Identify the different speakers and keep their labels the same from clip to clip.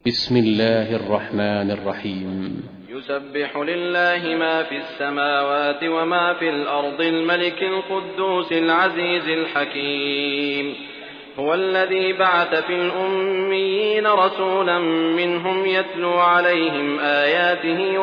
Speaker 1: بسم الله الرحمن الرحيم.
Speaker 2: يسبح لله ما في السماوات وما في الأرض الملك القدوس العزيز الحكيم. هو الذي بعث في الأميين رسولا منهم يتلو عليهم آياته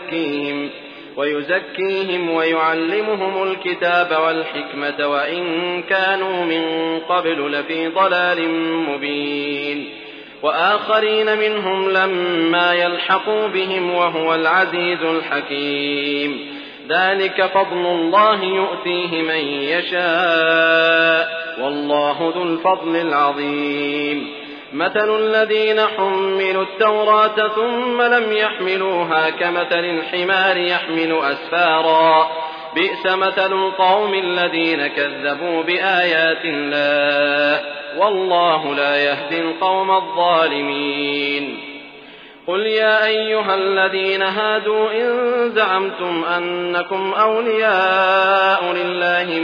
Speaker 2: ويزكيهم ويعلمهم الكتاب والحكمة وإن كانوا من قبل لفي ضلال مبين، وآخرين منهم لما يلحقوا بهم وهو العزيز الحكيم. ذلك فضل الله يؤتيه من يشاء والله ذو الفضل العظيم. مثل الذين حملوا التوراة ثم لم يحملوها كمثل الحمار يحمل أسفارا، بئس مثل القوم الذين كذبوا بآيات الله والله لا يهدي القوم الظالمين. قل يا أيها الذين هادوا إن زعمتم أنكم أولياء لله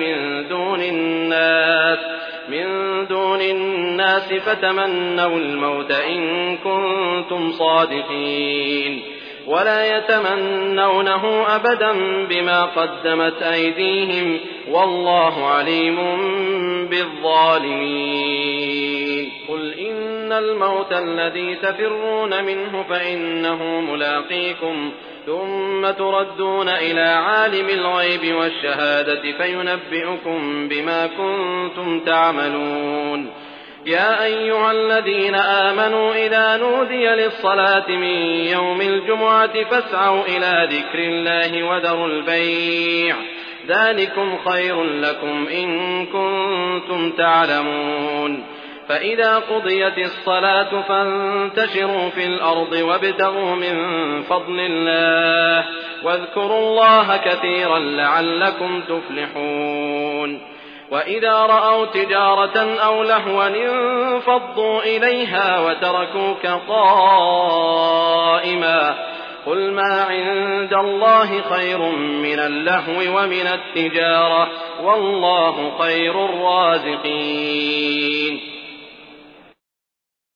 Speaker 2: من دون الناس فتمنوا الموت إن كنتم صادقين، ولا يتمنونه أبدا بما قدمت أيديهم والله عليم بالظالمين. قل إن الموت الذي تفرون منه فإنه ملاقيكم ثم تردون إلى عالم الغيب والشهادة فينبئكم بما كنتم تعملون. يا أيها الذين آمنوا إذا نودي للصلاة من يوم الجمعة فاسعوا إلى ذكر الله وذروا البيع، ذلكم خير لكم إن كنتم تعلمون. فإذا قضيت الصلاة فانتشروا في الأرض وابتغوا من فضل الله واذكروا الله كثيرا لعلكم تفلحون. وإذا رأوا تجارة أو لهوا انفضوا إليها وتركوك قائما، قل ما عند الله خير من اللهو ومن التجارة والله خير الرازقين.